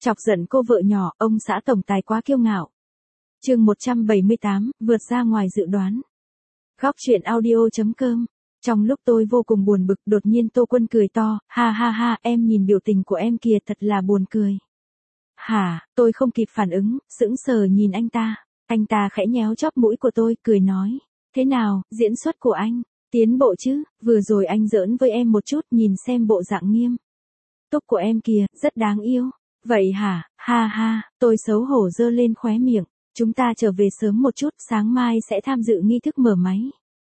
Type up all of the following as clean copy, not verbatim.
Chọc giận cô vợ nhỏ, ông xã tổng tài quá kiêu ngạo. Chương 178, vượt ra ngoài dự đoán. Góc truyện audio.com. Trong lúc tôi vô cùng buồn bực, đột nhiên Tô Quân cười to, ha ha ha, em nhìn biểu tình của em kìa, thật là buồn cười. Hả, tôi không kịp phản ứng, sững sờ nhìn anh ta. Anh ta khẽ nhéo chóp mũi của tôi, cười nói, thế nào, diễn xuất của anh, tiến bộ chứ, vừa rồi anh giỡn với em một chút, nhìn xem bộ dạng nghiêm túc của em kìa, rất đáng yêu. Vậy hả, ha ha, tôi xấu hổ giơ lên khóe miệng, chúng ta trở về sớm một chút, sáng mai sẽ tham dự nghi thức mở máy.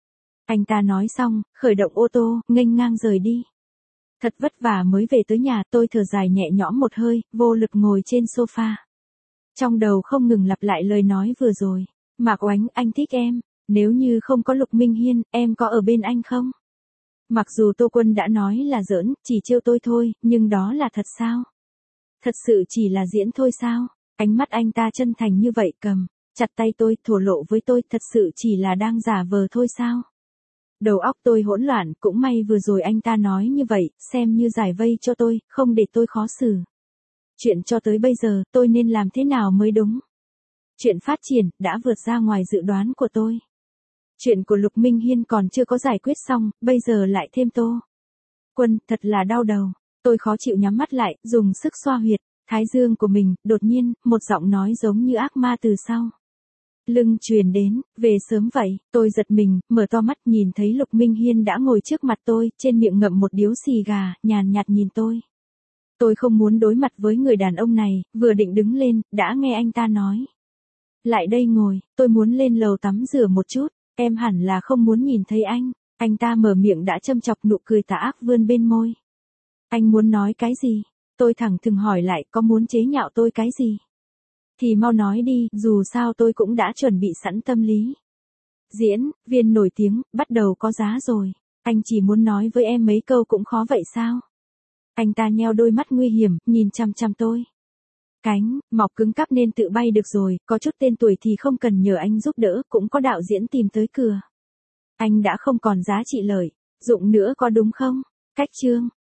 Anh ta nói xong, khởi động ô tô, nghênh ngang rời đi. Thật vất vả mới về tới nhà, tôi thở dài nhẹ nhõm một hơi, vô lực ngồi trên sofa. Trong đầu không ngừng lặp lại lời nói vừa rồi. Mạc Oánh, anh thích em, nếu như không có Lục Minh Hiên, em có ở bên anh không? Mặc dù Tô Quân đã nói là giỡn, chỉ trêu tôi thôi, nhưng đó là thật sao? Thật sự chỉ là diễn thôi sao? Ánh mắt anh ta chân thành như vậy, cầm chặt tay tôi, thổ lộ với tôi, thật sự chỉ là đang giả vờ thôi sao? Đầu óc tôi hỗn loạn, cũng may vừa rồi anh ta nói như vậy, xem như giải vây cho tôi, không để tôi khó xử. Chuyện cho tới bây giờ, tôi nên làm thế nào mới đúng? Chuyện phát triển, đã vượt ra ngoài dự đoán của tôi. Chuyện của Lục Minh Hiên còn chưa có giải quyết xong, bây giờ lại thêm Tô Quân, thật là đau đầu. Tôi khó chịu nhắm mắt lại, dùng sức xoa huyệt thái dương của mình, đột nhiên, một giọng nói giống như ác ma từ sau lưng truyền đến, về sớm vậy. Tôi giật mình, mở to mắt nhìn thấy Lục Minh Hiên đã ngồi trước mặt tôi, trên miệng ngậm một điếu xì gà, nhàn nhạt nhìn tôi. Tôi không muốn đối mặt với người đàn ông này, vừa định đứng lên, đã nghe anh ta nói. Lại đây ngồi, tôi muốn lên lầu tắm rửa một chút, em hẳn là không muốn nhìn thấy anh. Anh ta mở miệng đã châm chọc, nụ cười tà ác vươn bên môi. Anh muốn nói cái gì? Tôi thẳng thừng hỏi lại, có muốn chế nhạo tôi cái gì? Thì mau nói đi, dù sao tôi cũng đã chuẩn bị sẵn tâm lý. Diễn viên nổi tiếng, bắt đầu có giá rồi. Anh chỉ muốn nói với em mấy câu cũng khó vậy sao? Anh ta nheo đôi mắt nguy hiểm, nhìn chằm chằm tôi. Cánh mọc cứng cáp nên tự bay được rồi, có chút tên tuổi thì không cần nhờ anh giúp đỡ, cũng có đạo diễn tìm tới cửa. Anh đã không còn giá trị lợi dụng nữa, có đúng không? Cách chương